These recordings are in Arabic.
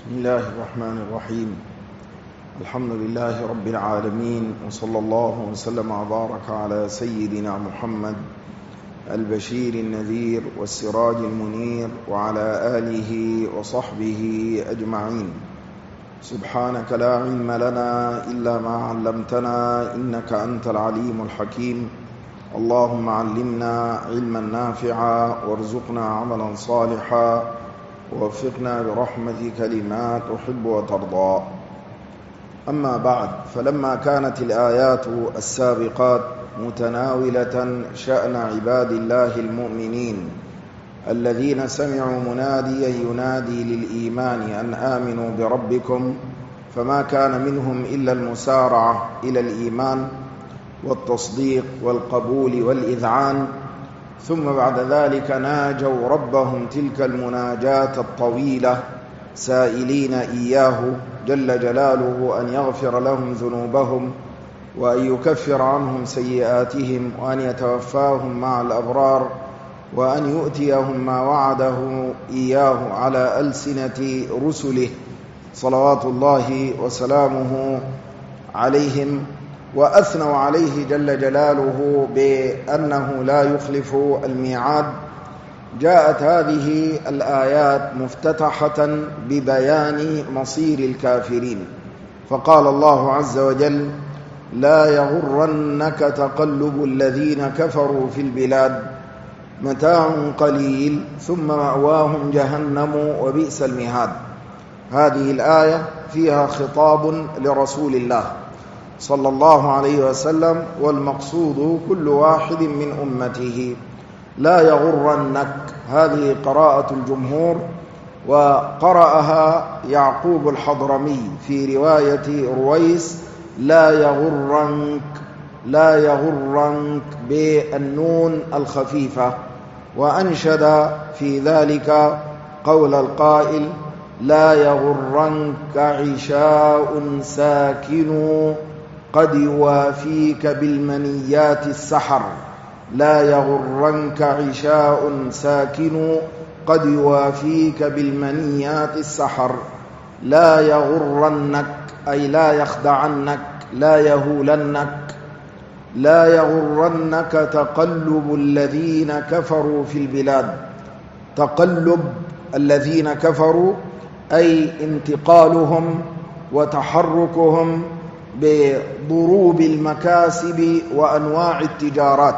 بسم الله الرحمن الرحيم. الحمد لله رب العالمين، وصلى الله وسلم وبارك على سيدنا محمد البشير النذير والسراج المنير وعلى آله وصحبه أجمعين. سبحانك لا علم لنا إلا ما علمتنا إنك أنت العليم الحكيم. اللهم علمنا علما نافعا وارزقنا عملا صالحا ووفقنا برحمتك لما تحب وترضى. أما بعد، فلما كانت الآيات السابقات متناولة شأن عباد الله المؤمنين الذين سمعوا مناديا ينادي للإيمان أن آمنوا بربكم، فما كان منهم إلا المسارعة إلى الإيمان والتصديق والقبول والإذعان، ثم بعد ذلك ناجوا ربهم تلك المناجاة الطويلة سائلين إياه جل جلاله أن يغفر لهم ذنوبهم وأن يكفر عنهم سيئاتهم وأن يتوفاهم مع الأبرار وأن يؤتيهم ما وعده إياه على ألسنة رسله صلوات الله وسلامه عليهم، وأثنوا عليه جل جلاله بأنه لا يخلف الميعاد. جاءت هذه الآيات مفتتحة ببيان مصير الكافرين، فقال الله عز وجل: لا يغرنك تقلب الذين كفروا في البلاد متاع قليل ثم مأواهم جهنم وبئس المهاد. هذه الآية فيها خطاب لرسول الله صلى الله عليه وسلم، والمقصود كل واحد من أمته. لا يغرنك، هذه قراءة الجمهور، وقرأها يعقوب الحضرمي في رواية رويس: لا يغرنك، لا يغرنك بالنون الخفيفة. وأنشد في ذلك قول القائل: لا يغرنك عشاء ساكن قد يوافيك بالمنيات السحر. لا يغرنك عشاء ساكن قد يوافيك بالمنيات السحر. لا يغرنك أي لا يخدعنك، لا يهولنك. لا يغرنك تقلب الذين كفروا في البلاد. تقلب الذين كفروا أي انتقالهم وتحركهم بضروب المكاسب وأنواع التجارات.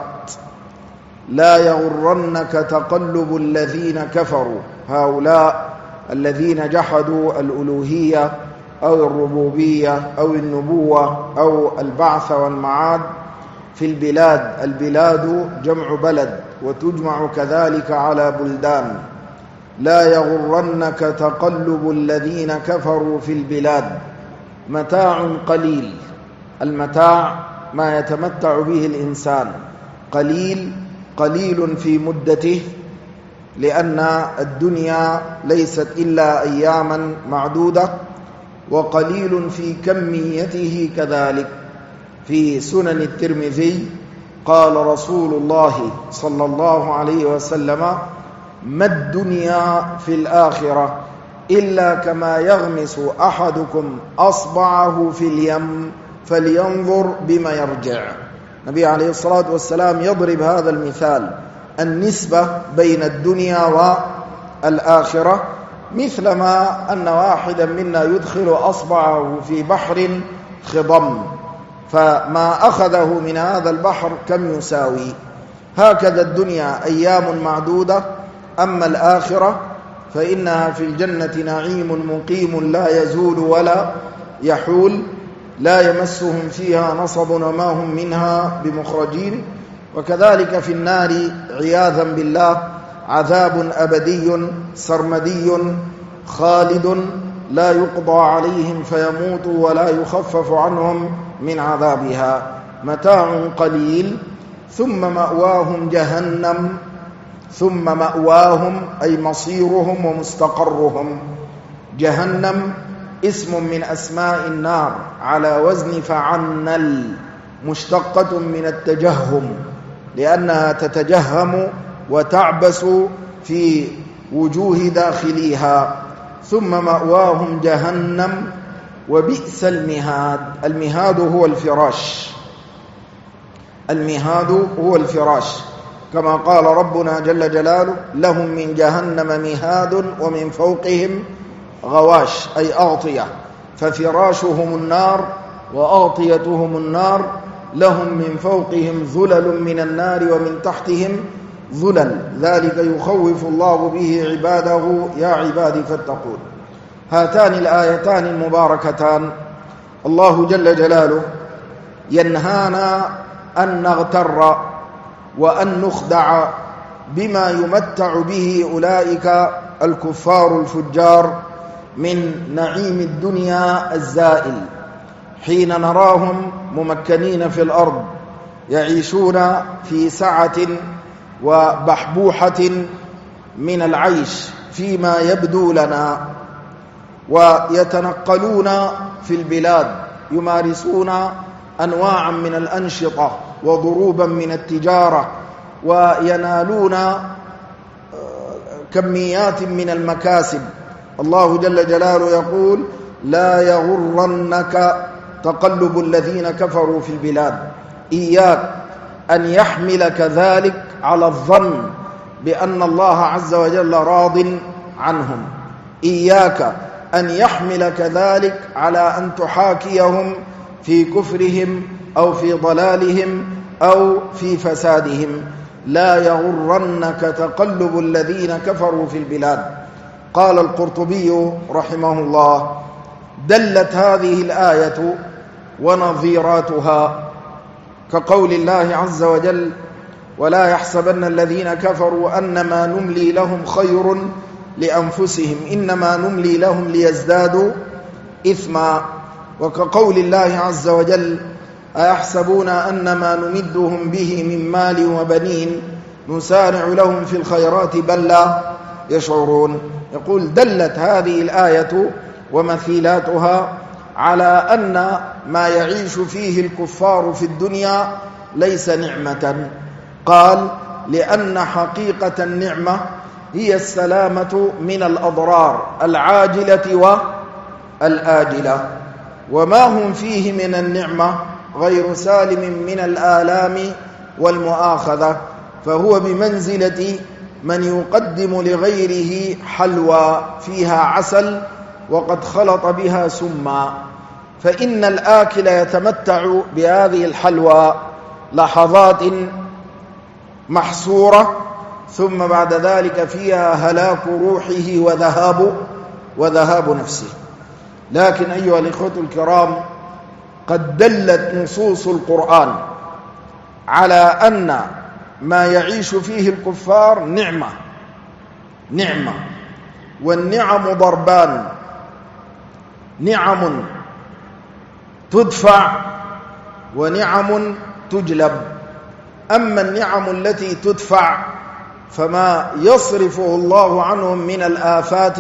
لا يغرنك تقلب الذين كفروا، هؤلاء الذين جحدوا الألوهية أو الربوبية أو النبوة أو البعث والمعاد في البلاد. البلاد جمع بلد، وتجمع كذلك على بلدان. لا يغرنك تقلب الذين كفروا في البلاد. متاع قليل، المتاع ما يتمتع به الإنسان، قليل في مدته، لأن الدنيا ليست إلا أياما معدودة، وقليل في كميته كذلك. في سنن الترمذي قال رسول الله صلى الله عليه وسلم: ما الدنيا في الآخرة إلا كما يغمس أحدكم أصبعه في اليم فلينظر بما يرجع. النبي عليه الصلاة والسلام يضرب هذا المثال، النسبة بين الدنيا والآخرة، مثلما أن واحدا منا يدخل أصبعه في بحر خضم، فما أخذه من هذا البحر كم يساوي. هكذا الدنيا أيام معدودة، أما الآخرة فإنها في الجنة نعيم مقيم لا يزول ولا يحول، لا يمسهم فيها نصب وما هم منها بمخرجين. وكذلك في النار عياذا بالله عذاب أبدي سرمدي خالد لا يقضى عليهم فيموتوا ولا يخفف عنهم من عذابها. متاع قليل ثم مأواهم جهنم. ثم مأواهم أي مصيرهم ومستقرهم. جهنم اسم من أسماء النار على وزن فعنل، مشتقة من التجهم، لأنها تتجهم وتعبس في وجوه داخليها. ثم مأواهم جهنم وبئس المهاد. المهاد هو الفراش، المهاد هو الفراش، كما قال ربنا جل جلاله: لهم من جهنم مهاد ومن فوقهم غواش، أي أغطية، ففراشهم النار وأغطيتهم النار، لهم من فوقهم ظلل من النار ومن تحتهم ظلل، ذلك يخوف الله به عباده يا عبادي فاتقون. هاتان الآيتان المباركتان الله جل جلاله ينهانا أن نغتر وأن نخدع بما يمتع به أولئك الكفار الفجار من نعيم الدنيا الزائل، حين نراهم ممكنين في الأرض يعيشون في سعة وبحبوحة من العيش فيما يبدو لنا، ويتنقلون في البلاد يمارسون أنواعا من الأنشطة وضروبا من التجارة، وينالون كميات من المكاسب. الله جل جلاله يقول: لا يغرنك تقلب الذين كفروا في البلاد. إياك أن يحملك ذلك على الظن بأن الله عز وجل راض عنهم، إياك أن يحملك ذلك على أن تحاكيهم في كفرهم أو في ضلالهم أو في فسادهم. لا يغرنك تقلب الذين كفروا في البلاد. قال القرطبي رحمه الله: دلت هذه الآية ونظيراتها كقول الله عز وجل: ولا يحسبن الذين كفروا أنما نملي لهم خير لأنفسهم إنما نملي لهم ليزدادوا إثما. وكقول الله عز وجل: أيحسبون أنما نمدهم به من مال وبنين نسارع لهم في الخيرات بل لا يشعرون. يقول: دلت هذه الآية ومثيلاتها على أن ما يعيش فيه الكفار في الدنيا ليس نعمة. قال: لأن حقيقة النعمة هي السلامة من الأضرار العاجلة والآجلة، وما هم فيه من النعمة غير سالم من الآلام والمؤاخذة، فهو بمنزلة من يقدم لغيره حلوى فيها عسل وقد خلط بها سما، فإن الآكل يتمتع بهذه الحلوى لحظات محصورة، ثم بعد ذلك فيها هلاك روحه وذهاب نفسه. لكن أيها الإخوة الكرام، قد دلت نصوص القرآن على أن ما يعيش فيه الكفار نعمة، والنعم ضربان: نعم تدفع ونعم تجلب. أما النعم التي تدفع فما يصرفه الله عنهم من الآفات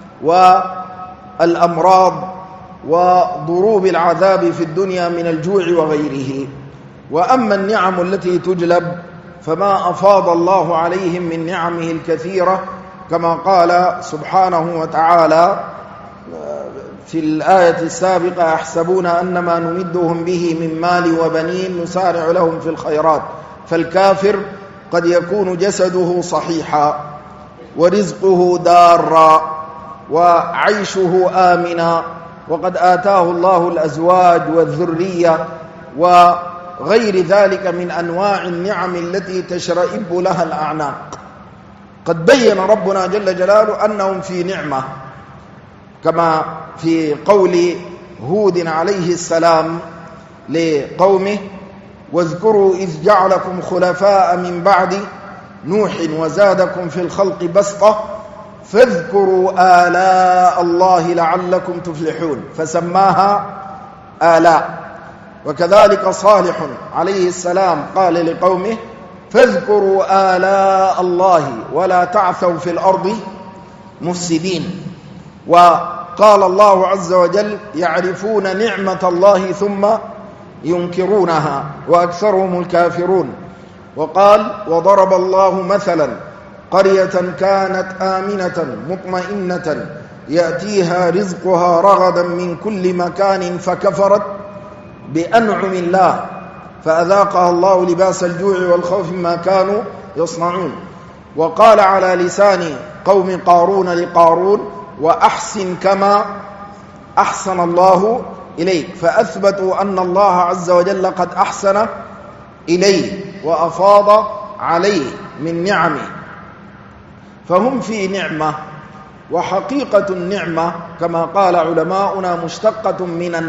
والأمراض وضروب العذاب في الدنيا من الجوع وغيره. وأما النعم التي تجلب فما أفاض الله عليهم من نعمه الكثيرة، كما قال سبحانه وتعالى في الآية السابقة: يحسبون أنما نمدهم به من مال وبنين نسارع لهم في الخيرات. فالكافر قد يكون جسده صحيحا ورزقه دارا وعيشه آمنا، وقد آتاه الله الأزواج والذرية وغير ذلك من أنواع النعم التي تشرئب لها الأعناق. قد بين ربنا جل جلاله أنهم في نعمة، كما في قول هود عليه السلام لقومه: واذكروا إذ جعلكم خلفاء من بعد نوح وزادكم في الخلق بسطة فاذكروا آلاء الله لعلكم تفلحون، فسماها آلاء. وكذلك صالح عليه السلام قال لقومه: فاذكروا آلاء الله ولا تعثوا في الأرض مفسدين. وقال الله عز وجل: يعرفون نعمة الله ثم ينكرونها وأكثرهم الكافرون. وقال: وضرب الله مثلا قرية كانت آمنة مطمئنة يأتيها رزقها رغدا من كل مكان فكفرت بأنعم الله فأذاقها الله لباس الجوع والخوف ما كانوا يصنعون. وقال على لسان قوم قارون لقارون: وأحسن كما أحسن الله إليك، فأثبتوا أن الله عز وجل قد أحسن إليه وأفاض عليه من نعمه، فهم في نعمة. وحقيقة النعمة كما قال علماؤنا مشتقة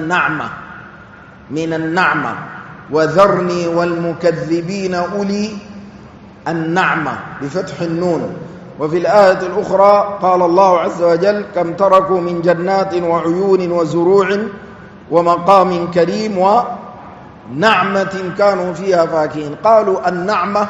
من النعمة وذرني والمكذبين أولي النعمة بفتح النون. وفي الآية الأخرى قال الله عز وجل: كم تركوا من جنات وعيون وزروع ومقام كريم ونعمة كانوا فيها فاكهين. قالوا النعمة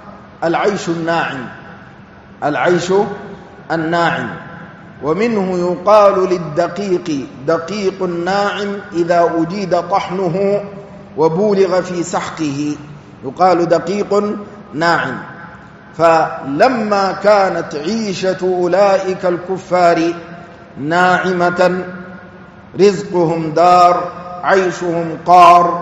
العيش الناعم. ومنه يقال للدقيق دقيق الناعم إذا أجيد طحنه وبولغ في سحقه، يقال دقيق ناعم. فلما كانت عيشة أولئك الكفار ناعمة، رزقهم دار، عيشهم قار،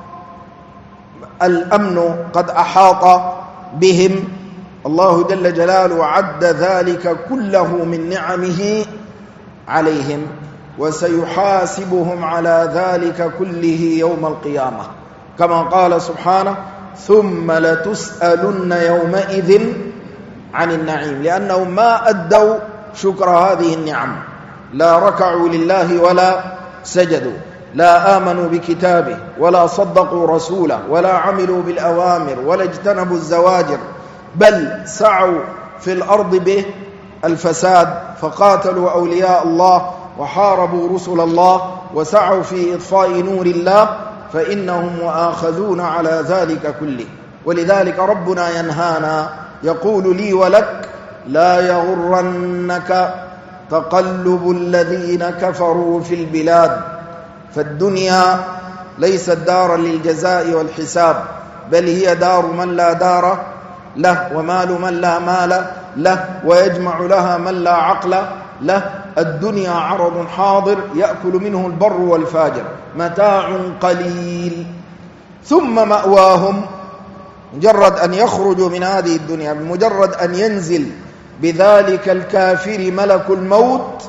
الأمن قد أحاط بهم، الله جل جلاله عد ذلك كله من نعمه عليهم، وسيحاسبهم على ذلك كله يوم القيامة، كما قال سبحانه: ثم لتسألن يومئذ عن النعيم، لأنهم ما أدوا شكر هذه النعم، لا ركعوا لله ولا سجدوا، لا آمنوا بكتابه ولا صدقوا رسوله ولا عملوا بالأوامر ولا اجتنبوا الزواجر، بل سعوا في الأرض به الفساد، فقاتلوا أولياء الله وحاربوا رسل الله وسعوا في إطفاء نور الله، فإنهم مؤاخذون على ذلك كله. ولذلك ربنا ينهانا يقول لي ولك: لا يغرنك تقلب الذين كفروا في البلاد، فالدنيا ليست دارا للجزاء والحساب، بل هي دار من لا دار له، ومال من لا مال له، ويجمع لها من لا عقل له. الدنيا عرض حاضر يأكل منه البر والفاجر، متاع قليل ثم مأواهم. مجرد أن يخرجوا من هذه الدنيا، بمجرد أن ينزل بذلك الكافر ملك الموت،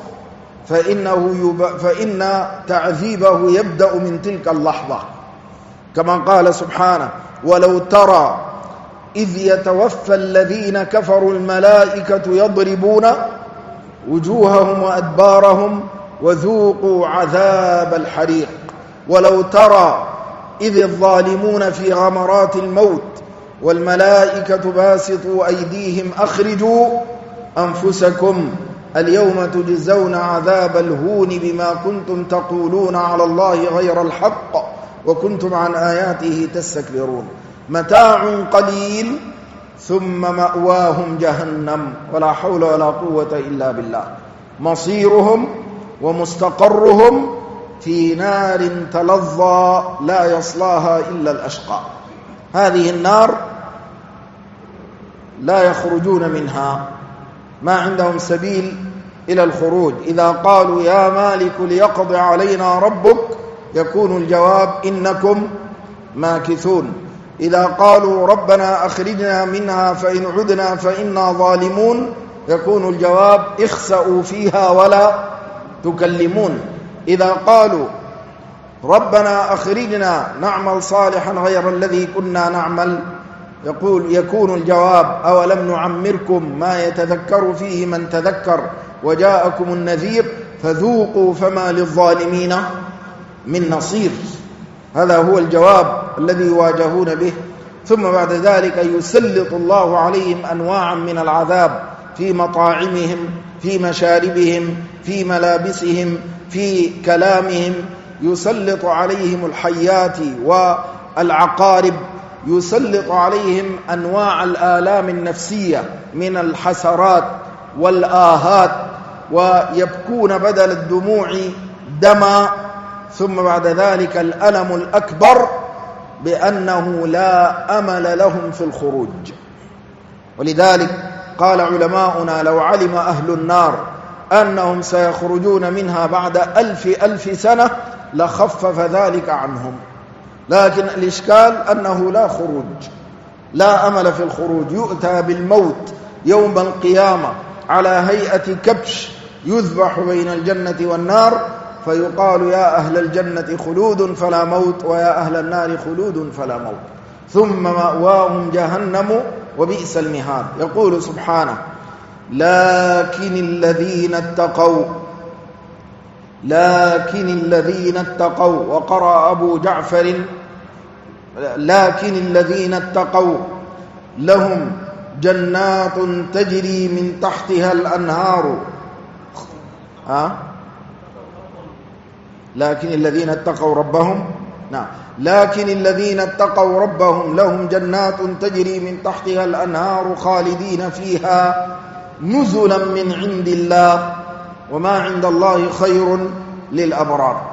فإن تعذيبه يبدأ من تلك اللحظة، كما قال سبحانه: ولو ترى إذ يتوفى الذين كفروا الملائكة يضربون وجوههم وأدبارهم وذوقوا عذاب الحريق. ولو ترى إذ الظالمون في غمرات الموت والملائكة باسطوا أيديهم أخرجوا أنفسكم اليوم تجزون عذاب الهون بما كنتم تقولون على الله غير الحق وكنتم عن آياته تستكبرون. متاع قليل ثم مأواهم جهنم ولا حول ولا قوة إلا بالله. مصيرهم ومستقرهم في نار تلظى لا يصلاها إلا الأشقى. هذه النار لا يخرجون منها، ما عندهم سبيل إلى الخروج. إذا قالوا يا مالك ليقضي علينا ربك يكون الجواب إنكم ماكثون. إذا قالوا ربنا أخرجنا منها فإن عدنا فإنا ظالمون يكون الجواب اخسأوا فيها ولا تكلمون. إذا قالوا ربنا أخرجنا نعمل صالحا غير الذي كنا نعمل يكون الجواب أولم نعمركم ما يتذكر فيه من تذكر وجاءكم النذير فذوقوا فما للظالمين من نصير. هذا هو الجواب الذي يواجهون به. ثم بعد ذلك يسلط الله عليهم أنواعا من العذاب في مطاعمهم، في مشاربهم، في ملابسهم، في كلامهم. يسلط عليهم الحيات والعقارب، يسلط عليهم أنواع الآلام النفسية من الحسرات والآهات، ويبكون بدل الدموع دما. ثم بعد ذلك الألم الأكبر بأنه لا أمل لهم في الخروج. ولذلك قال علماؤنا: لو علم أهل النار أنهم سيخرجون منها بعد 1000 سنة لخفف ذلك عنهم. لكن الإشكال أنه لا خروج، لا أمل في الخروج. يؤتى بالموت يوم القيامة على هيئة كبش يذبح بين الجنة والنار، فيقال يا أهل الجنة خلود فلا موت، ويا أهل النار خلود فلا موت، ثم مأواهم جهنم وبئس المهاد. يقول سبحانه: لكن الذين اتقوا، وقرأ أبو جعفر: لكن الذين اتقوا لهم جنات تجري من تحتها الأنهار. لكن الذين اتقوا ربهم، نعم، لكن الذين اتقوا ربهم لهم جنات تجري من تحتها الأنهار خالدين فيها نزلا من عند الله وما عند الله خير للأبرار.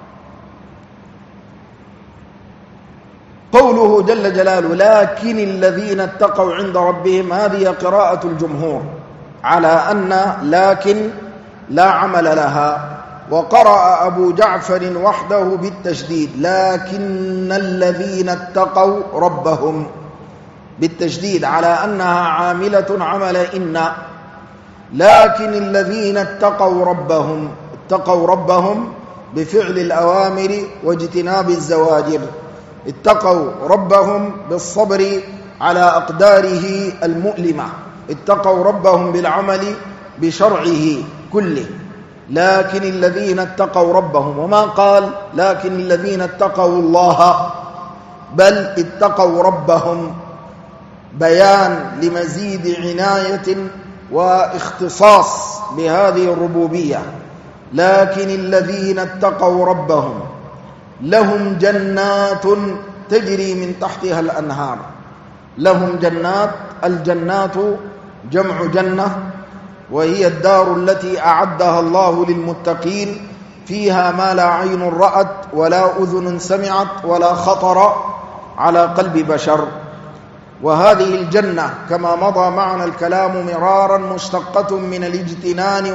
قوله جل جلاله لكن الذين اتقوا عند ربهم، هذه قراءة الجمهور على أن لكن لا عمل لها، وقرأ أبو جعفر وحده بالتشديد: لكن الذين اتقوا ربهم، بالتشديد على أنها عاملة عمل إن. لكن الذين اتقوا ربهم بفعل الأوامر واجتناب الزواجر، اتقوا ربهم بالصبر على أقداره المؤلمة، اتقوا ربهم بالعمل بشرعه كله. لكن الذين اتقوا ربهم، وما قال لكن الذين اتقوا الله، بل اتقوا ربهم، بيان لمزيد عناية واختصاص بهذه الربوبية. لكن الذين اتقوا ربهم لهم جنات تجري من تحتها الأنهار. لهم جنات، الجنات جمع جنة، وهي الدار التي أعدها الله للمتقين، فيها ما لا عين رأت ولا أذن سمعت ولا خطر على قلب بشر. وهذه الجنة كما مضى معنا الكلام مرارا مشتقة من الاجتنان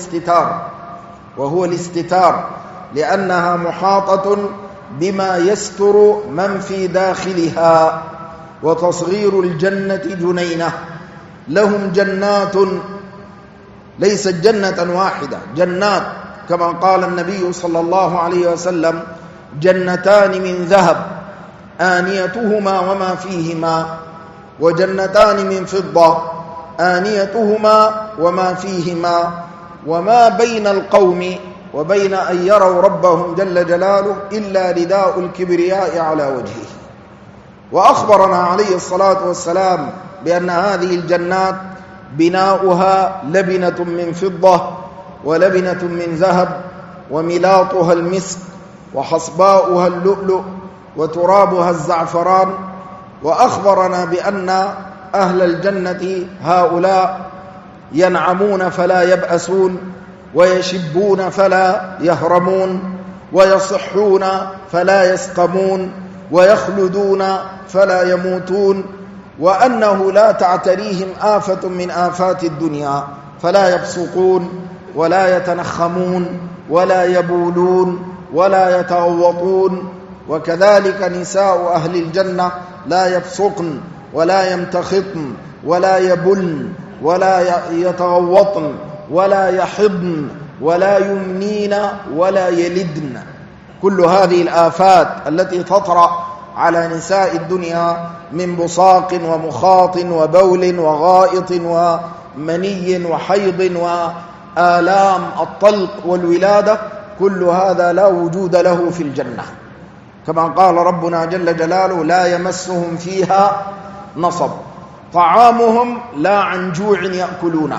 وهو الاستتار، لأنها محاطة بما يستر من في داخلها، وتصغير الجنة جنينة. لهم جنات، ليست جنة واحدة، جنات، كما قال النبي صلى الله عليه وسلم: جنتان من ذهب آنيتهما وما فيهما، وجنتان من فضة آنيتهما وما فيهما، وما بين القوم وبين أن يروا ربهم جل جلاله إلا رداء الكبرياء على وجهه. وأخبرنا عليه الصلاة والسلام بأن هذه الجنات بناؤها لبنة من فضة ولبنة من ذهب، وملاطها المسك، وحصباؤها اللؤلؤ، وترابها الزعفران. وأخبرنا بأن أهل الجنة هؤلاء ينعمون فلا يبأسون، ويشبون فلا يهرمون، ويصحون فلا يسقمون، ويخلدون فلا يموتون، وأنه لا تعتريهم آفة من آفات الدنيا، فلا يبصقون ولا يتنخمون ولا يبولون ولا يتغوطون. وكذلك نساء أهل الجنة لا يبصقن ولا يمتخطن ولا يبلن ولا يتغوطن ولا يحضن ولا يمنين ولا يلدن. كل هذه الآفات التي تطرأ على نساء الدنيا من بصاق ومخاط وبول وغائط ومني وحيض وآلام الطلق والولادة، كل هذا لا وجود له في الجنة، كما قال ربنا جل جلاله: لا يمسهم فيها نصب. طعامهم لا عن جوع يأكلونه،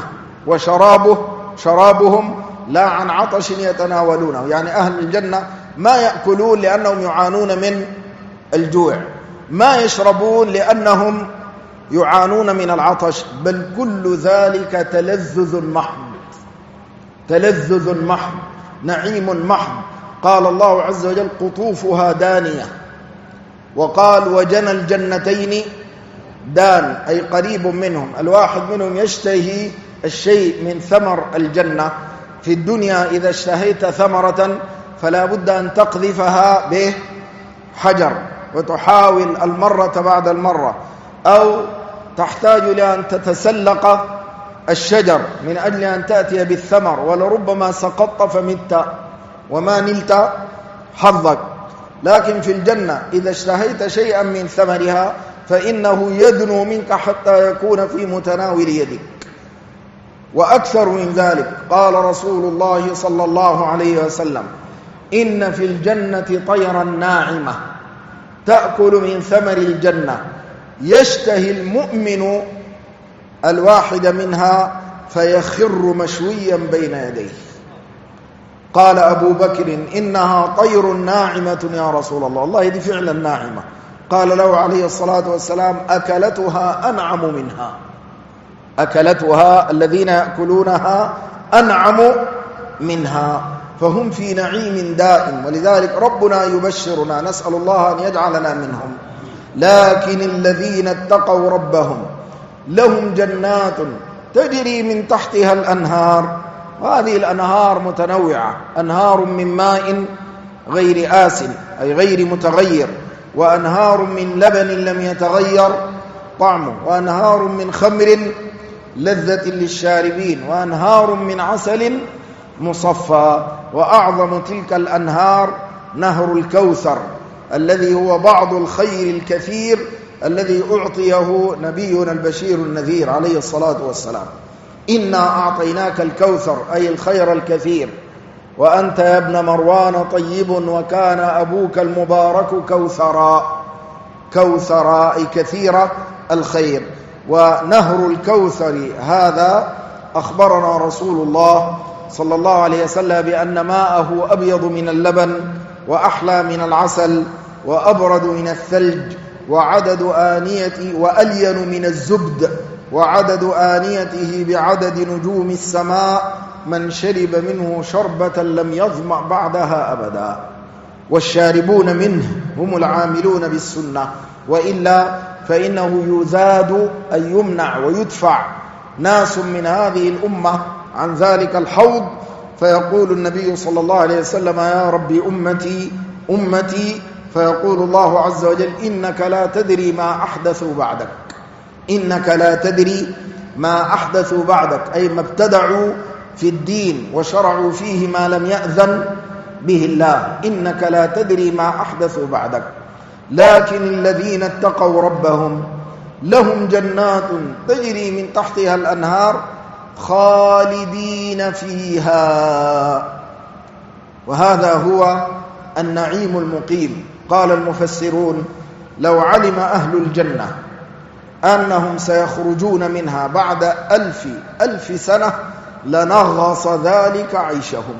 وشرابهم لا عن عطش يتناولونه. يعني أهل الجنة ما يأكلون لأنهم يعانون من الجوع، ما يشربون لأنهم يعانون من العطش، بل كل ذلك تلذذ محض، نعيم محض. قال الله عز وجل: قطوفها دانية. وقال: وجنى الجنتين دان، أي قريب منهم، الواحد منهم يشتهي الشيء من ثمر الجنة في الدنيا إذا اشتهيت ثمرة فلا بد أن تقذفها بحجر وتحاول المرة بعد المرة، أو تحتاج لأن تتسلق الشجر من أجل أن تأتي بالثمر، ولربما سقطت فمت وما نلت حظك. لكن في الجنة إذا اشتهيت شيئا من ثمرها فإنه يدنو منك حتى يكون في متناول يدك. وأكثر من ذلك قال رسول الله صلى الله عليه وسلم: إن في الجنة طيرا ناعمة تأكل من ثمر الجنة يشتهي المؤمن الواحد منها فيخر مشويا بين يديه. قال أبو بكر: إنها طير ناعمة يا رسول الله. الله دي فعلا ناعمة. قال له عليه الصلاة والسلام: أكلتها أنعم منها. أكلتها الذين يأكلونها أنعم منها، فهم في نعيم دائم. ولذلك ربنا يبشرنا، نسأل الله أن يجعلنا منهم. لكن الذين اتقوا ربهم لهم جنات تجري من تحتها الأنهار، وهذه الأنهار متنوعة: أنهار من ماء غير آسن أي غير متغير، وأنهار من لبن لم يتغير طعمه، وأنهار من خمر لذة للشاربين، وأنهار من عسل مصفى. وأعظم تلك الأنهار نهر الكوثر الذي هو بعض الخير الكثير الذي أعطيه نبينا البشير النذير عليه الصلاة والسلام. إنا أعطيناك الكوثر أي الخير الكثير، وأنت يا ابن مروان طيب وكان أبوك المبارك كوثرا. كوثرا أي كثير الخير. ونهر الكوثر هذا أخبرنا رسول الله صلى الله عليه وسلم بأن ماءه أبيض من اللبن وأحلى من العسل وأبرد من الثلج، وعدد آنيته وألين من الزبد، وعدد آنيته بعدد نجوم السماء، من شرب منه شربة لم يظمأ بعدها أبدا. والشاربون منه هم العاملون بالسنة، وإلا فإنه يزاد أي يمنع ويدفع ناس من هذه الأمة عن ذلك الحوض، فيقول النبي صلى الله عليه وسلم: يا رب أمتي أمتي، فيقول الله عز وجل: إنك لا تدري ما أحدثوا بعدك. إنك لا تدري ما أحدثوا بعدك أي ما ابتدعوا في الدين وشرعوا فيه ما لم يأذن به الله. إنك لا تدري ما أحدثوا بعدك. لكن الذين اتقوا ربهم لهم جنات تجري من تحتها الأنهار خالدين فيها، وهذا هو النعيم المقيم. قال المفسرون: لو علم أهل الجنة أنهم سيخرجون منها بعد 1000 سنة لنغص ذلك عيشهم.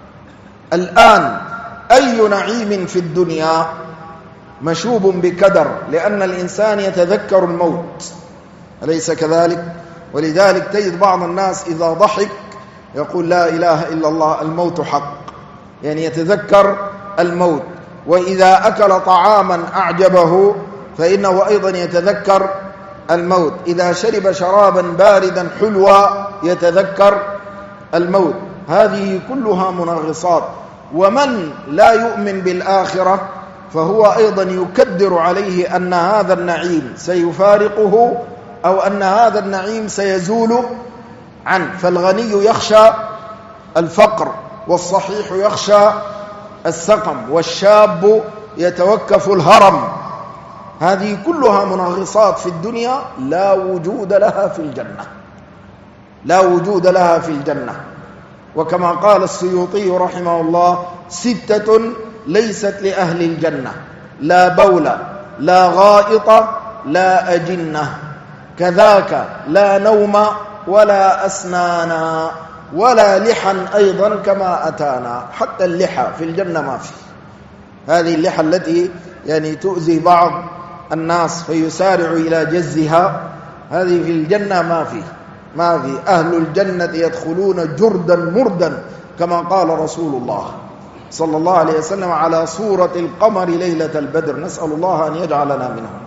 الآن أي نعيم في الدنيا مشوب بكدر، لأن الإنسان يتذكر الموت، أليس كذلك؟ ولذلك تجد بعض الناس إذا ضحك يقول: لا إله إلا الله، الموت حق، يعني يتذكر الموت. وإذا أكل طعاما أعجبه فإنه أيضا يتذكر الموت. إذا شرب شرابا باردا حلوا يتذكر الموت. هذه كلها منغصات. ومن لا يؤمن بالآخرة فهو أيضا يكدر عليه أن هذا النعيم سيفارقه، أو أن هذا النعيم سيزول عنه. فالغني يخشى الفقر، والصحيح يخشى السقم، والشاب يتوكف الهرم. هذه كلها منغصات في الدنيا لا وجود لها في الجنة، لا وجود لها في الجنة. وكما قال السيوطي رحمه الله: 6 ليست لأهل الجنة: لا بول، لا غائط، لا أجنة، كذاك لا نوم ولا أسنانا، ولا لحا أيضا كما أتانا. حتى اللحى في الجنة ما في. هذه اللحى التي يعني تؤذي بعض الناس فيسارع إلى جزها، هذه في الجنة ما في. أهل الجنة يدخلون جردا مردا كما قال رسول الله صلى الله عليه وسلم: على صورة القمر ليلة البدر. نسأل الله أن يجعلنا منهم.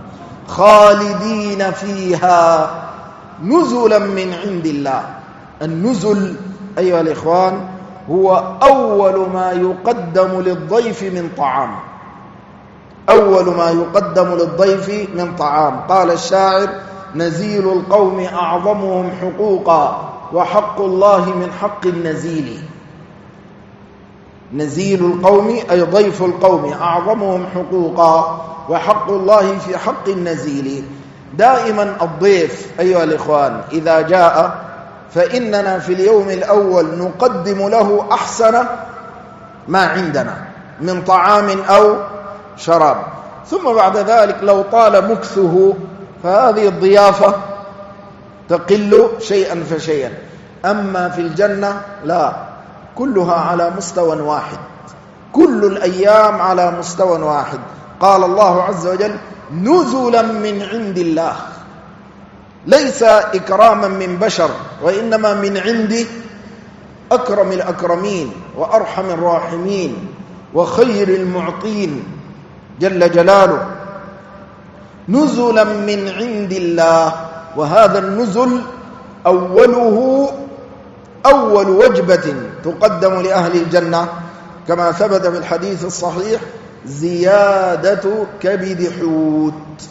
خالدين فيها نزلا من عند الله. النزل أيها الإخوان هو أول ما يقدم للضيف من طعام، أول ما يقدم للضيف من طعام. قال الشاعر: نزيل القوم أعظمهم حقوقا وحق الله من حق النزيل. نزيل القوم أي ضيف القوم أعظمهم حقوقا وحق الله في حق النزيل. دائما الضيف أيها الإخوان إذا جاء فإننا في اليوم الأول نقدم له أحسن ما عندنا من طعام أو شراب، ثم بعد ذلك لو طال مكثه فهذه الضيافة تقل شيئا فشيئا. أما في الجنة لا، كلها على مستوى واحد، كل الأيام على مستوى واحد. قال الله عز وجل: نزلا من عند الله، ليس إكراما من بشر، وإنما من عند أكرم الأكرمين وأرحم الراحمين وخير المعطين جل جلاله. نزلا من عند الله، وهذا النزل أوله أول وجبة تقدم لأهل الجنة كما ثبت في الحديث الصحيح: زيادة كبد حوت،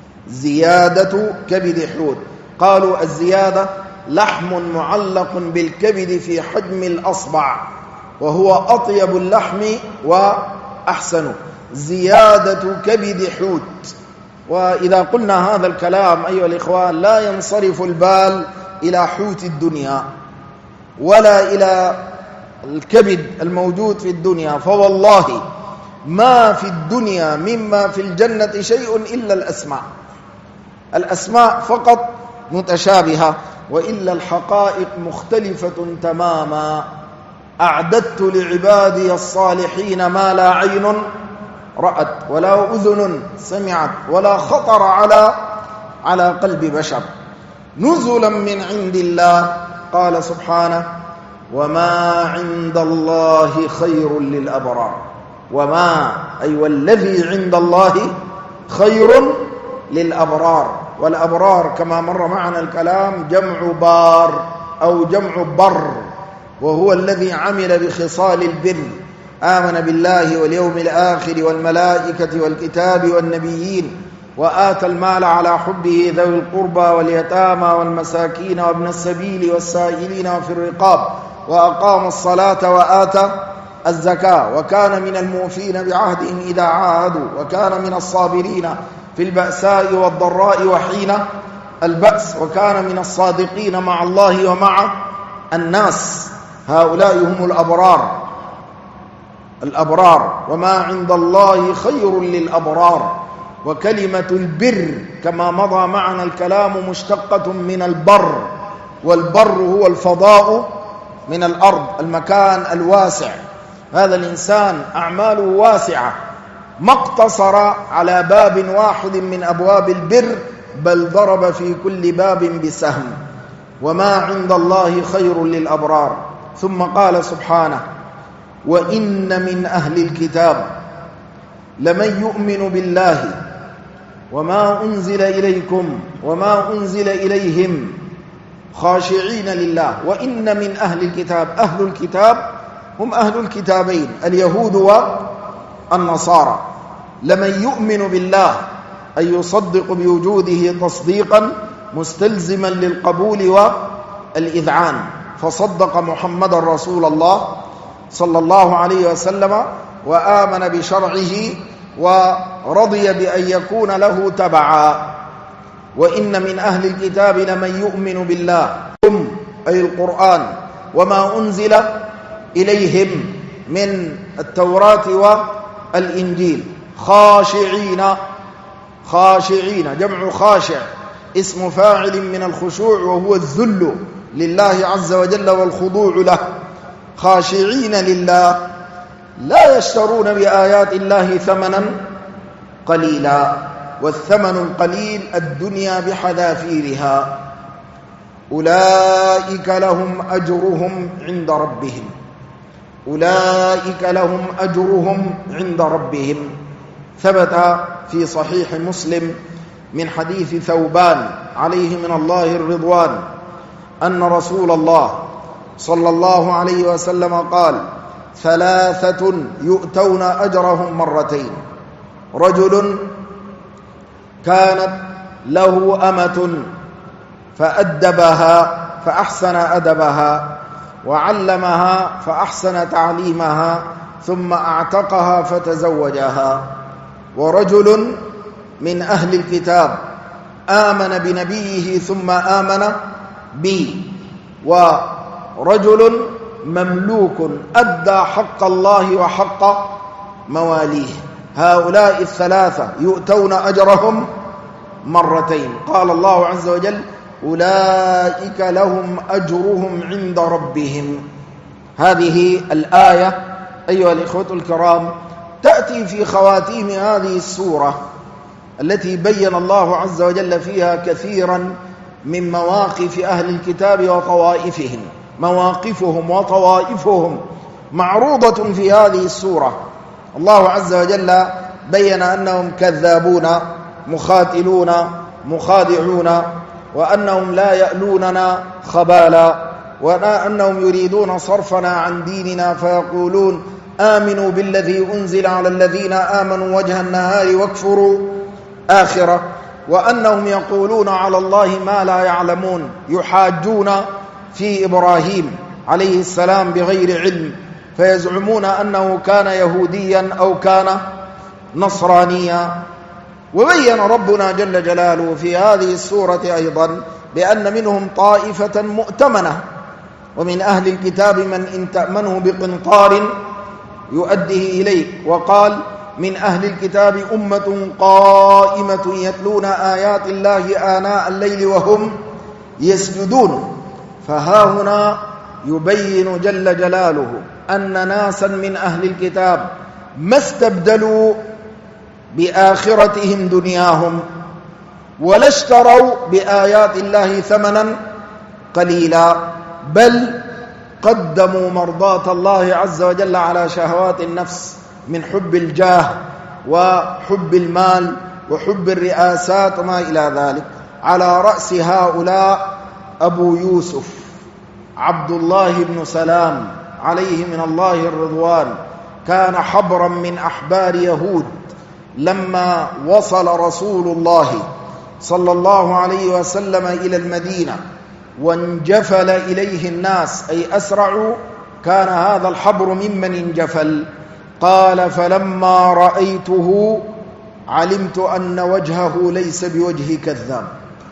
زيادة كبد حوت. قالوا الزيادة لحم معلق بالكبد في حجم الأصبع، وهو أطيب اللحم وأحسنه، زيادة كبد حوت. وإذا قلنا هذا الكلام أيها الإخوان لا ينصرف البال إلى حوت الدنيا ولا إلى الكبد الموجود في الدنيا، فوالله ما في الدنيا مما في الجنة شيء إلا الأسماء، الأسماء فقط متشابهة، وإلا الحقائق مختلفة تماما. أعددت لعبادي الصالحين ما لا عين رأت ولا أذن سمعت ولا خطر على قلب بشر. نزلا من عند الله. قال سبحانه: وما عند الله خير للأبرار. وما أي والذي عند الله خير للأبرار. والأبرار كما مر معنا الكلام جمع بار أو جمع بر، وهو الذي عمل بخصال البر، آمن بالله واليوم الآخر والملائكة والكتاب والنبيين، وآتى المال على حبه ذوي القربى واليتامى والمساكين وابن السبيل والسائلين وفي الرقاب، وأقام الصلاة وآتى الزكاة، وكان من الموفين بعهدهم إذا عاهدوا، وكان من الصابرين في البأساء والضراء وحين البأس، وكان من الصادقين مع الله ومع الناس. هؤلاء هم الأبرار. الأبرار. وما عند الله خير للأبرار. وكلمة البر كما مضى معنا الكلام مشتقة من البر، والبر هو الفضاء من الأرض، المكان الواسع. هذا الإنسان أعماله واسعة، ما اقتصر على باب واحد من أبواب البر، بل ضرب في كل باب بسهم. وما عند الله خير للأبرار. ثم قال سبحانه: وإن من أهل الكتاب لمن يؤمن بالله وما أنزل إليكم وما أنزل إليهم خاشعين لله. وإن من أهل الكتاب، أهل الكتاب هم أهل الكتابين اليهود والنصارى. لمن يؤمن بالله أي يصدق بوجوده تصديقا مستلزما للقبول والإذعان، فصدق محمد رسول الله صلى الله عليه وسلم وآمن بشرعه ورضي بأن يكون له تبعا. وإن من أهل الكتاب لمن يؤمن بالله هم أي القرآن وما أنزل إليهم من التوراة والإنجيل خاشعين. خاشعين جمع خاشع، اسم فاعل من الخشوع وهو الذل لله عز وجل والخضوع له. خاشعين لله لا يشترون بآيات الله ثمنا قليلا، والثمن القليل الدنيا بحذافيرها. أولئك لهم أجرهم عند ربهم. أولئك لهم أجرهم عند ربهم. ثبت في صحيح مسلم من حديث ثوبان عليه من الله الرضوان أن رسول الله صلى الله عليه وسلم قال: 3 يؤتون أجرهم مرتين: رجل كانت له أمة فأدبها فأحسن أدبها، وعلمها فأحسن تعليمها، ثم أعتقها فتزوجها. ورجل من أهل الكتاب آمن بنبيه ثم آمن بي. ورجل مملوك أدى حق الله وحق مواليه. هؤلاء 3 يؤتون أجرهم مرتين. قال الله عز وجل: أولئك لهم أجرهم عند ربهم. هذه الآية أيها الإخوة الكرام تأتي في خواتيم هذه السورة التي بين الله عز وجل فيها كثيرا من مواقف أهل الكتاب وطوائفهم. مواقفهم وطوائفهم معروضة في هذه السورة. الله عز وجل بين أنهم كذابون مخاتلون مخادعون، وأنهم لا يألوننا خبالا، وأنهم يريدون صرفنا عن ديننا فيقولون: آمنوا بالذي أنزل على الذين آمنوا وجه النهار واكفروا آخرة، وأنهم يقولون على الله ما لا يعلمون، يحاجون في إبراهيم عليه السلام بغير علم، فيزعمون أنه كان يهوديا أو كان نصرانيا. وبين ربنا جل جلاله في هذه السورة أيضا بأن منهم طائفة مؤتمنة، ومن أهل الكتاب من إن تأمنه بقنطار يؤديه إليك. وقال: من أهل الكتاب أمة قائمة يتلون آيات الله آناء الليل وهم يسجدون. فها هنا يبين جل جلاله أن ناسا من أهل الكتاب ما استبدلوا بآخرتهم دنياهم، ولا اشتروا بآيات الله ثمنا قليلا، بل قدموا مرضاة الله عز وجل على شهوات النفس من حب الجاه وحب المال وحب الرئاسات وما إلى ذلك. على رأس هؤلاء أبو يوسف عبد الله بن سلام عليه من الله الرضوان، كان حبرا من أحبار يهود. لما وصل رسول الله صلى الله عليه وسلم إلى المدينة وانجفل إليه الناس أي أسرعوا، كان هذا الحبر ممن انجفل. قال: فلما رأيته علمت أن وجهه ليس بوجه كذاب،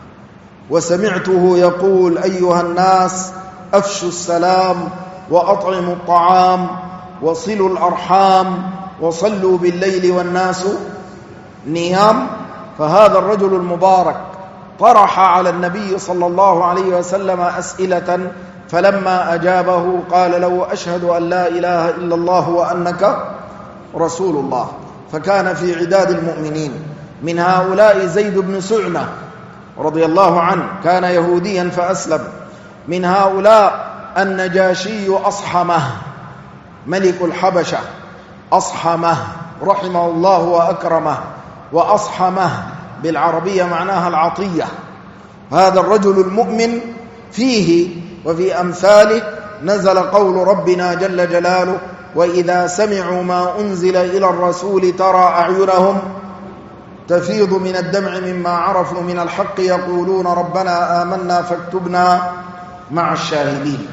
وسمعته يقول: أيها الناس أفشوا السلام وأطعموا الطعام وصلوا الأرحام وصلوا بالليل والناس نيام. فهذا الرجل المبارك طرح على النبي صلى الله عليه وسلم أسئلة، فلما أجابه قال له: أشهد أن لا إله إلا الله وأنك رسول الله. فكان في عداد المؤمنين. من هؤلاء زيد بن سعنة رضي الله عنه، كان يهوديا فأسلم. من هؤلاء النجاشي أصحمه ملك الحبشة، أصحمه رحمه الله وأكرمه. وأصحمه بالعربية معناها العطية. هذا الرجل المؤمن فيه وفي أمثاله نزل قول ربنا جل جلاله: وإذا سمعوا ما أنزل إلى الرسول ترى أعينهم تفيض من الدمع مما عرفوا من الحق يقولون ربنا آمنا فاكتبنا مع الشاهدين.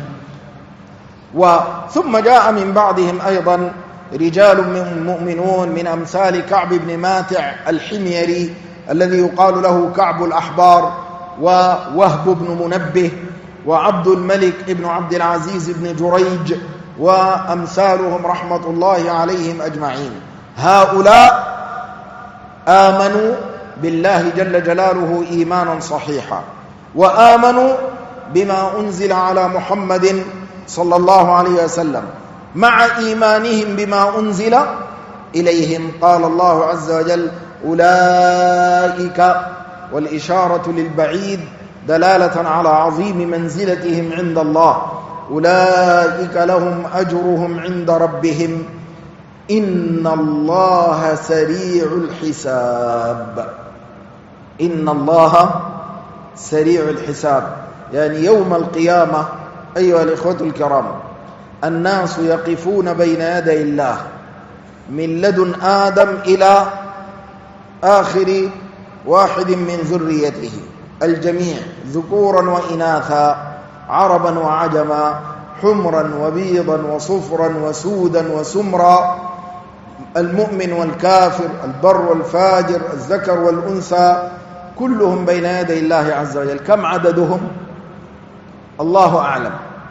ثم جاء من بعدهم أيضا رجال من مؤمنون من أمثال كعب بن ماتع الحميري الذي يقال له كعب الأحبار، ووهب بن منبه، وعبد الملك ابن عبد العزيز بن جريج، وأمثالهم رحمة الله عليهم أجمعين. هؤلاء آمنوا بالله جل جلاله إيمانا صحيحا، وآمنوا بما أنزل على محمد صلى الله عليه وسلم مع إيمانهم بما أنزل إليهم. قال الله عز وجل: أولئك، والإشارة للبعيد دلالة على عظيم منزلتهم عند الله. أولئك لهم أجرهم عند ربهم إن الله سريع الحساب. إن الله سريع الحساب، يعني يوم القيامة أيها الإخوة الكرام، الناس يقفون بين يدي الله من لدن آدم إلى آخر واحد من ذريته، الجميع ذكورا وإناثا، عربا وعجما، حمرا وبيضا وصفرا وسودا وسمرا، المؤمن والكافر، البر والفاجر، الذكر والأنثى، كلهم بين يدي الله عز وجل. كم عددهم؟ الله أعلم.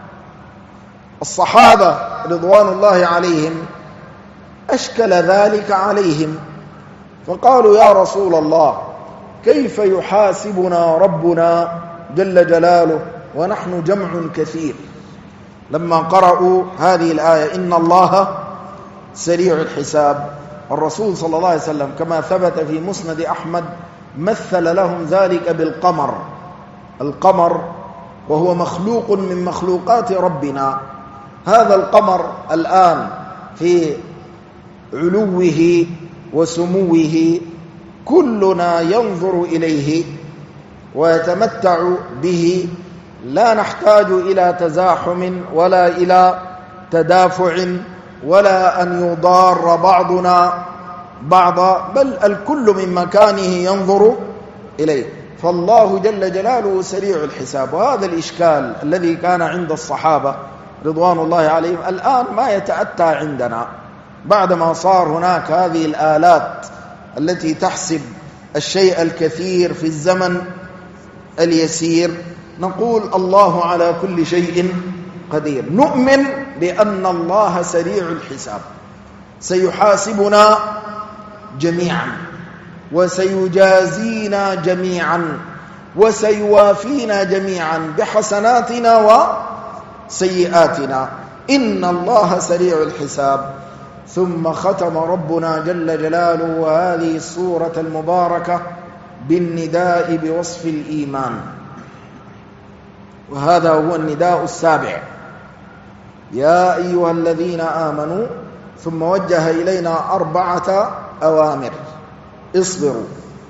الصحابة رضوان الله عليهم أشكل ذلك عليهم، فقالوا يا رسول الله كيف يحاسبنا ربنا جل جلاله ونحن جمع كثير؟ لما قرأوا هذه الآية إن الله سريع الحساب، الرسول صلى الله عليه وسلم كما ثبت في مسند أحمد مثل لهم ذلك بالقمر. القمر وهو مخلوق من مخلوقات ربنا، هذا القمر الآن في علوه وسموه كلنا ينظر إليه ويتمتع به، لا نحتاج إلى تزاحم ولا إلى تدافع ولا أن يضار بعضنا بعضا، بل الكل من مكانه ينظر إليه. فالله جل جلاله سريع الحساب. وهذا الإشكال الذي كان عند الصحابة رضوان الله عليهم الآن ما يتأتى عندنا، بعدما صار هناك هذه الآلات التي تحسب الشيء الكثير في الزمن اليسير. نقول الله على كل شيء قدير، نؤمن بأن الله سريع الحساب، سيحاسبنا جميعا وسيجازينا جميعا وسيوافينا جميعا بحسناتنا وسيئاتنا، إن الله سريع الحساب. ثم ختم ربنا جل جلاله هذه السورة المباركة بالنداء بوصف الإيمان، وهذا هو النداء السابع: يا أيها الذين آمنوا. ثم وجه إلينا 4 أوامر: اصبروا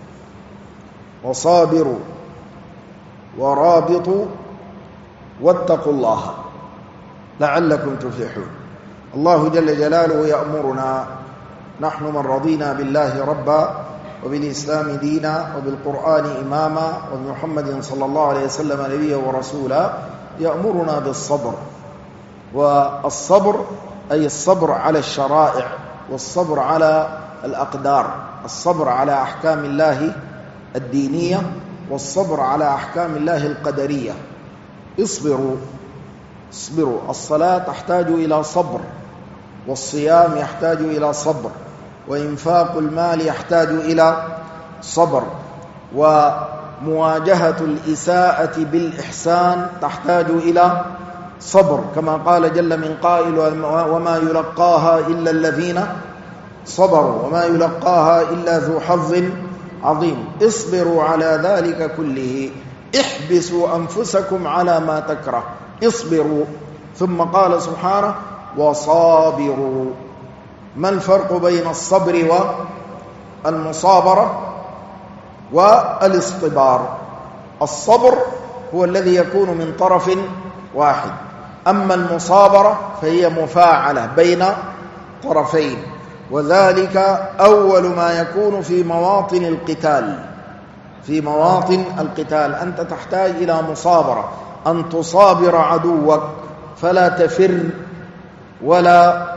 وصابروا ورابطوا واتقوا الله لعلكم تفلحون. الله جل جلاله يأمرنا، نحن من رضينا بالله ربا وبالإسلام دينا وبالقرآن إماما وبمحمد صلى الله عليه وسلم نبيا ورسولا، يأمرنا بالصبر. والصبر أي الصبر على الشرائع، والصبر على الأقدار، الصبر على أحكام الله الدينية، والصبر على أحكام الله القدرية. اصبروا اصبروا. الصلاة تحتاج إلى صبر، والصيام يحتاج إلى صبر، وإنفاق المال يحتاج إلى صبر، ومواجهة الإساءة بالإحسان تحتاج إلى صبر، كما قال جل من قائل: وما يلقاها إلا الذين صبروا وما يلقاها إلا ذو حظ عظيم. اصبروا على ذلك كله، احبسوا أنفسكم على ما تكره، اصبروا. ثم قال سبحانه: وصابروا. ما الفرق بين الصبر والمصابرة والاصطبار؟ الصبر هو الذي يكون من طرف واحد، أما المصابرة فهي مفاعلة بين طرفين، وذلك أول ما يكون في مواطن القتال. في مواطن القتال أنت تحتاج إلى مصابرة، أن تصابر عدوك فلا تفر ولا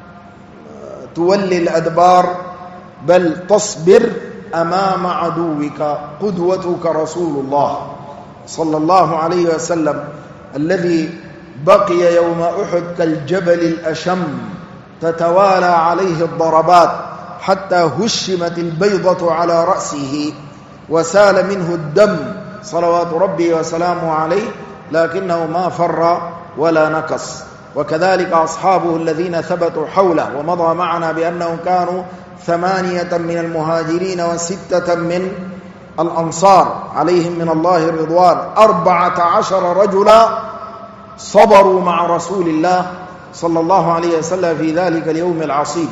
تولي الأدبار، بل تصبر أمام عدوك. قدوتك رسول الله صلى الله عليه وسلم الذي بقي يوم أحد كالجبل الأشم تتوالى عليه الضربات حتى هشمت البيضة على رأسه وسال منه الدم صلوات ربي وسلامه عليه، لكنه ما فر ولا نكص. وكذلك أصحابه الذين ثبتوا حوله، ومضى معنا بأنهم كانوا 8 من المهاجرين و6 من الأنصار عليهم من الله الرضوان، 14 رجلا صبروا مع رسول الله صلى الله عليه وسلم في ذلك اليوم العصيب.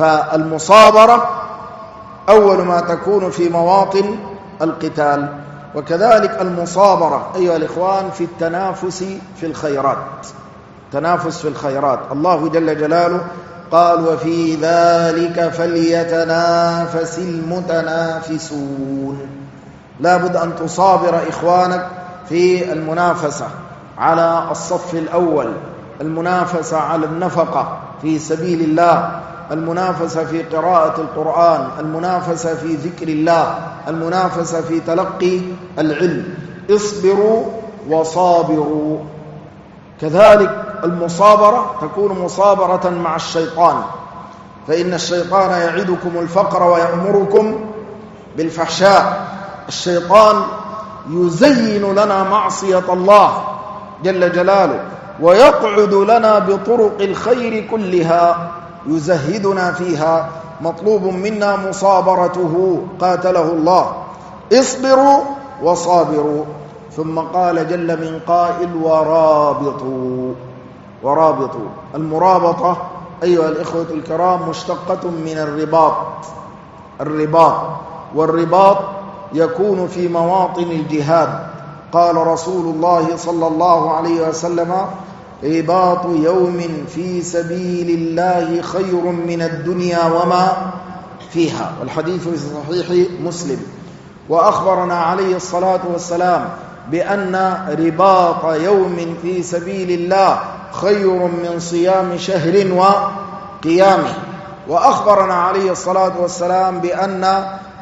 فالمصابرة أول ما تكون في مواطن القتال. وكذلك المصابرة أيها الإخوان في التنافس في الخيرات، تنافس في الخيرات. الله جل جلاله قال وفي ذلك فليتنافس المتنافسون. لا بد أن تصابر إخوانك في المنافسة على الصف الأول، المنافسة على النفقة في سبيل الله، المنافسة في قراءة القرآن، المنافسة في ذكر الله، المنافسة في تلقي العلم. اصبروا وصابروا. كذلك المصابرة تكون مصابرة مع الشيطان، فإن الشيطان يعدكم الفقر ويأمركم بالفحشاء. الشيطان يزين لنا معصية الله جل جلاله، ويقعد لنا بطرق الخير كلها يزهدنا فيها. مطلوب منا مصابرته قاتله الله. اصبروا وصابروا. ثم قال جل من قائل ورابطوا. ورابطوا. المرابطة أيها الإخوة الكرام مشتقة من الرباط. الرباط، والرباط يكون في مواطن الجهاد. قال رسول الله صلى الله عليه وسلم رباط يوم في سبيل الله خير من الدنيا وما فيها، والحديث في صحيح مسلم. وأخبرنا عليه الصلاة والسلام بأن رباط يوم في سبيل الله خير من صيام شهر وقيامه. وأخبرنا عليه الصلاة والسلام بأن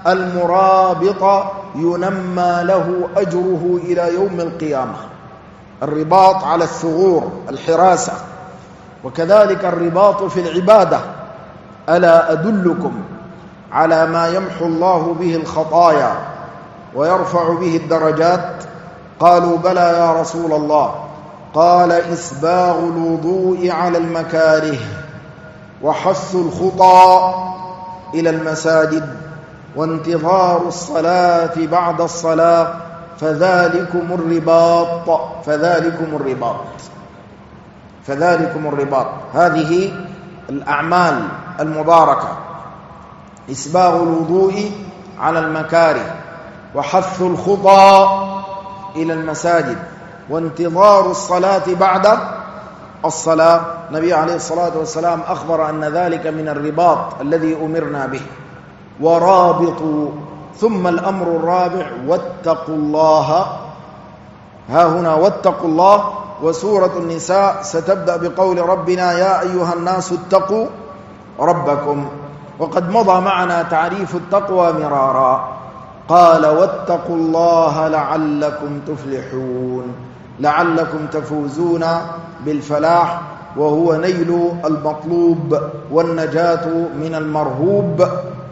المرابط ينمى له أجره إلى يوم القيامة. الرباط على الثغور، الحراسة. وكذلك الرباط في العبادة. ألا أدلكم على ما يمحو الله به الخطايا ويرفع به الدرجات؟ قالوا بلى يا رسول الله. قال إسباغ الوضوء على المكاره، وحث الخطى إلى المساجد، وانتظار الصلاة بعد الصلاة، فذلكم الرباط. فذلكم الرباط. فذلكم الرباط. هذه الأعمال المباركة: إسباغ الوضوء على المكاره، وحث الخطى إلى المساجد، وانتظار الصلاة بعد الصلاة. النبي عليه الصلاة والسلام أخبر أن ذلك من الرباط الذي أمرنا به. ورابطوا. ثم الأمر الرابع واتقوا الله. ها هنا واتقوا الله. وسورة النساء ستبدأ بقول ربنا يا أيها الناس اتقوا ربكم. وقد مضى معنا تعريف التقوى مرارا. قال واتقوا الله لعلكم تفلحون، لعلكم تفوزون بالفلاح، وهو نيل المطلوب والنجاة من المرهوب.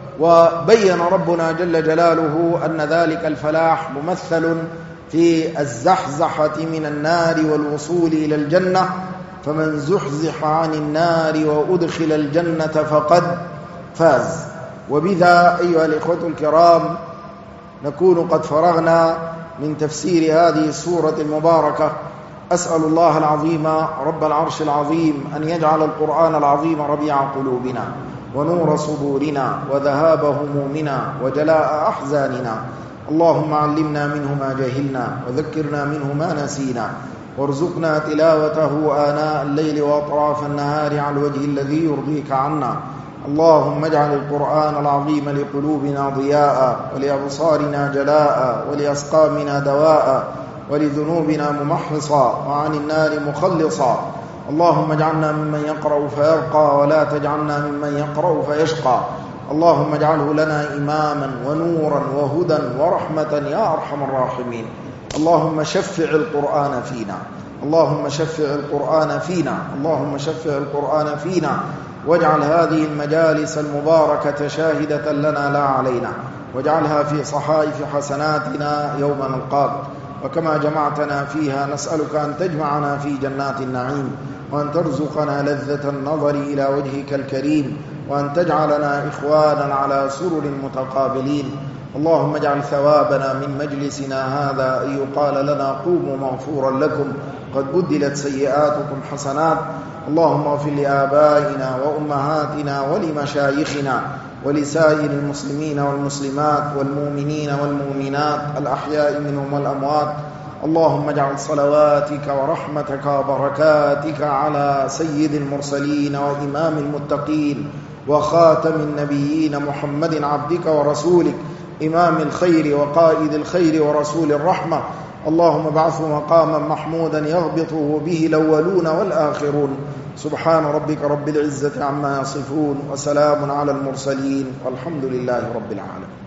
وبين ربنا جل جلاله أن ذلك الفلاح ممثل في الزحزحة من النار والوصول إلى الجنة. فمن زحزح عن النار وأدخل الجنة فقد فاز. وبذا أيها الإخوة الكرام نكون قد فرغنا من تفسير هذه السورة المباركة. أسأل الله العظيم رب العرش العظيم أن يجعل القرآن العظيم ربيع قلوبنا ونور صدورنا وذهاب همومنا وجلاء أحزاننا. اللهم علمنا منه ما جهلنا وذكرنا منه ما نسينا، وارزقنا تلاوته آناء الليل وأطراف النهار على الوجه الذي يرضيك عنا. اللهم اجعل القرآن العظيم لقلوبنا ضياء، ولأبصارنا جلاء، ولأسقامنا دواء، ولذنوبنا ممحصا، وعن النار مخلصا. اللهم اجعلنا ممن يقرأ فيرقى، ولا تجعلنا ممن يقرأ فيشقى. اللهم اجعله لنا إماما ونورا وهدى ورحمة يا أرحم الراحمين. اللهم شفع القرآن فينا، اللهم شفع القرآن فينا، اللهم شفع القرآن فينا، واجعل هذه المجالس المباركة شاهدة لنا لا علينا، واجعلها في صحائف حسناتنا يوم نلقاك. وكما جمعتنا فيها نسألك أن تجمعنا في جنات النعيم، وأن ترزقنا لذة النظر إلى وجهك الكريم، وأن تجعلنا إخوانا على سرر متقابلين. اللهم اجعل ثوابنا من مجلسنا هذا أن يقال لنا قوموا مغفورا لكم قد بدلت سيئاتكم حسنات. اللهم اغفر لآبائنا وأمهاتنا ولمشايخنا ولسائر المسلمين والمسلمات والمؤمنين والمؤمنات الأحياء منهم والأموات. اللهم اجعل صلواتك ورحمتك وبركاتك على سيد المرسلين وإمام المتقين وخاتم النبيين محمد عبدك ورسولك، إمام الخير وقائد الخير ورسول الرحمة. اللهم ابعثه مقاما محمودا يغبطه به الأولون والآخرون. سبحان ربك رب العزة عما يصفون، وسلام على المرسلين، والحمد لله رب العالمين.